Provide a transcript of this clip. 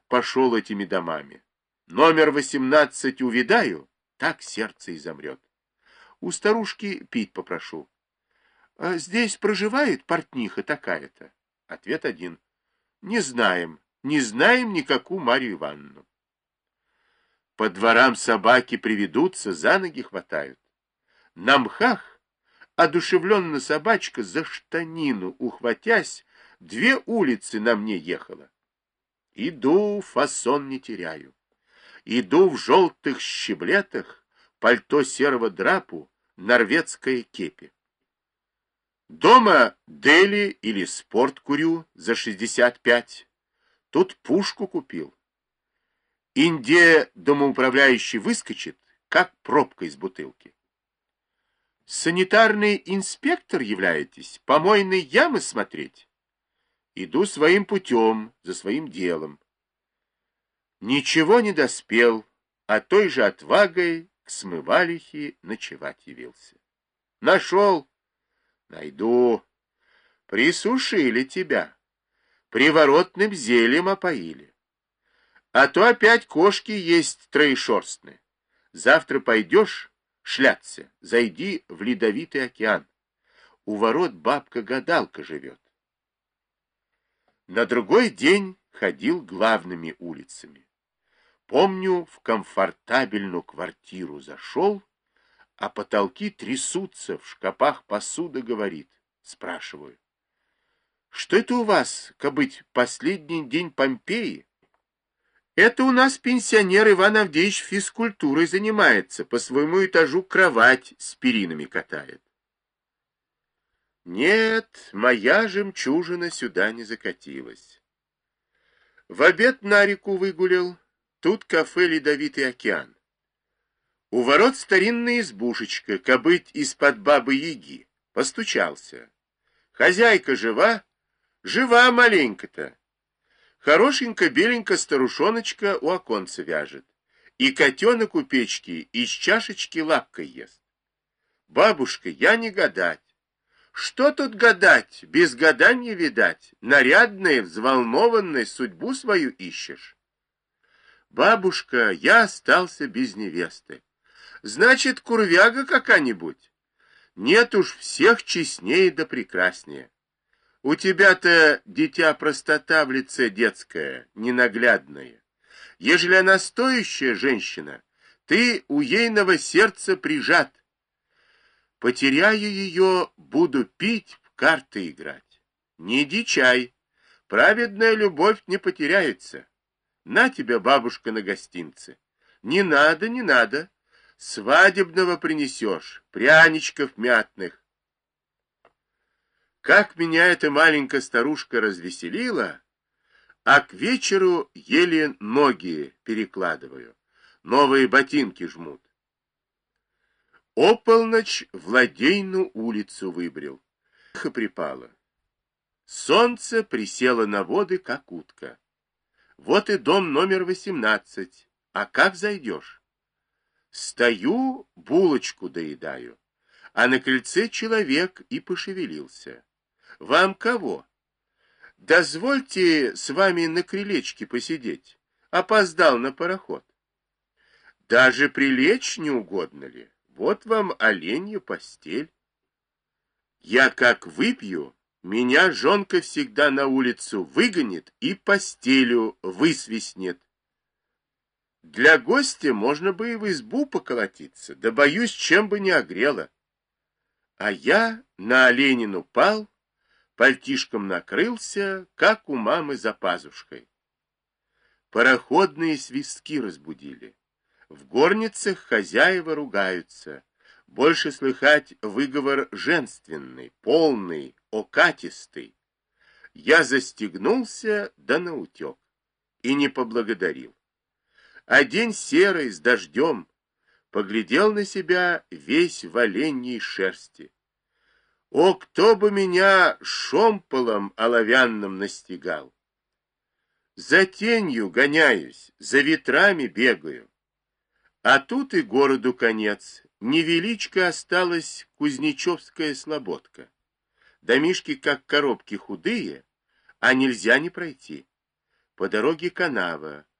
пошел этими домами. Номер 18 увидаю, так сердце и замрет. У старушки пить попрошу. «А здесь проживает портниха такая-то?» Ответ один. Не знаем, не знаем никакую Марью Ивановну. По дворам собаки приведутся, за ноги хватают. На мхах одушевленно собачка за штанину, ухватясь, 2 улицы на мне ехала. Иду, фасон не теряю. Иду в желтых щеблетах, пальто серого драпу, норвежская кепи. Дома дели или спорт курю за 65. Тут пушку купил. Инде домоуправляющий выскочит, как пробка из бутылки. Санитарный инспектор являетесь? Помойные ямы смотреть? Иду своим путем, за своим делом. Ничего не доспел, а той же отвагой к смывалихе ночевать явился. Нашел? Найду. Присушили тебя. Приворотным зельем опоили. А то опять кошки есть троешерстные. Завтра пойдешь шляться, зайди в ледовитый океан. У ворот бабка-гадалка живет. На другой день ходил главными улицами. Помню, в комфортабельную квартиру зашел, а потолки трясутся, в шкапах посуда говорит. Спрашиваю, что это у вас, кабыть, последний день Помпеи? Это у нас пенсионер Иван Авдеевич физкультурой занимается, по своему этажу кровать с перинами катает. Нет, моя жемчужина сюда не закатилась. В обед на реку выгулял, тут кафе «Ледовитый океан». У ворот старинная избушечка, кабыть из-под бабы-яги. Постучался. Хозяйка жива? Жива маленько-то. Хорошенько беленько старушоночка у оконца вяжет. И котенок у печки из чашечки лапкой ест. Бабушка, я не гадать. Что тут гадать? Без гаданья видать. Нарядная, взволнованная, судьбу свою ищешь. Бабушка, я остался без невесты. Значит, курвяга какая-нибудь? Нет уж, всех честнее да прекраснее. У тебя-то, дитя, простота в лице детская, ненаглядная. Ежели она стоящая женщина, ты у ейного сердца прижат. Потеряю ее, буду пить, в карты играть. Не дичай, праведная любовь не потеряется. На тебя, бабушка, на гостинцы. Не надо, не надо. Свадебного принесешь, пряничков мятных. Как меня эта маленькая старушка развеселила, а к вечеру еле ноги перекладываю, новые ботинки жмут. Ополночь в Ладейную улицу выбрел. Тихо припало. Солнце присело на воды, как утка. Вот и дом номер 18. А как зайдешь? Стою, булочку доедаю, а на крыльце человек и пошевелился. Вам кого? Дозвольте с вами на крылечке посидеть. Опоздал на пароход. Даже прилечь не угодно ли? Вот вам оленья постель. Я как выпью, меня жонка всегда на улицу выгонит и постелю высвистнет. Для гостя можно бы и в избу поколотиться, да боюсь, чем бы не огрело. А я на оленину пал, пальтишком накрылся, как у мамы за пазушкой. Пароходные свистки разбудили. В горницах хозяева ругаются. Больше слыхать выговор женственный, полный, окатистый. Я застегнулся, да наутек. И не поблагодарил. А день серый, с дождем, поглядел на себя весь в оленьей шерсти. О, кто бы меня шомполом оловянным настигал! За тенью гоняюсь, за ветрами бегаю. А тут и городу конец. Невеличко осталась Кузнечевская слободка. Домишки, как коробки, худые, а нельзя не пройти. по дороге канава,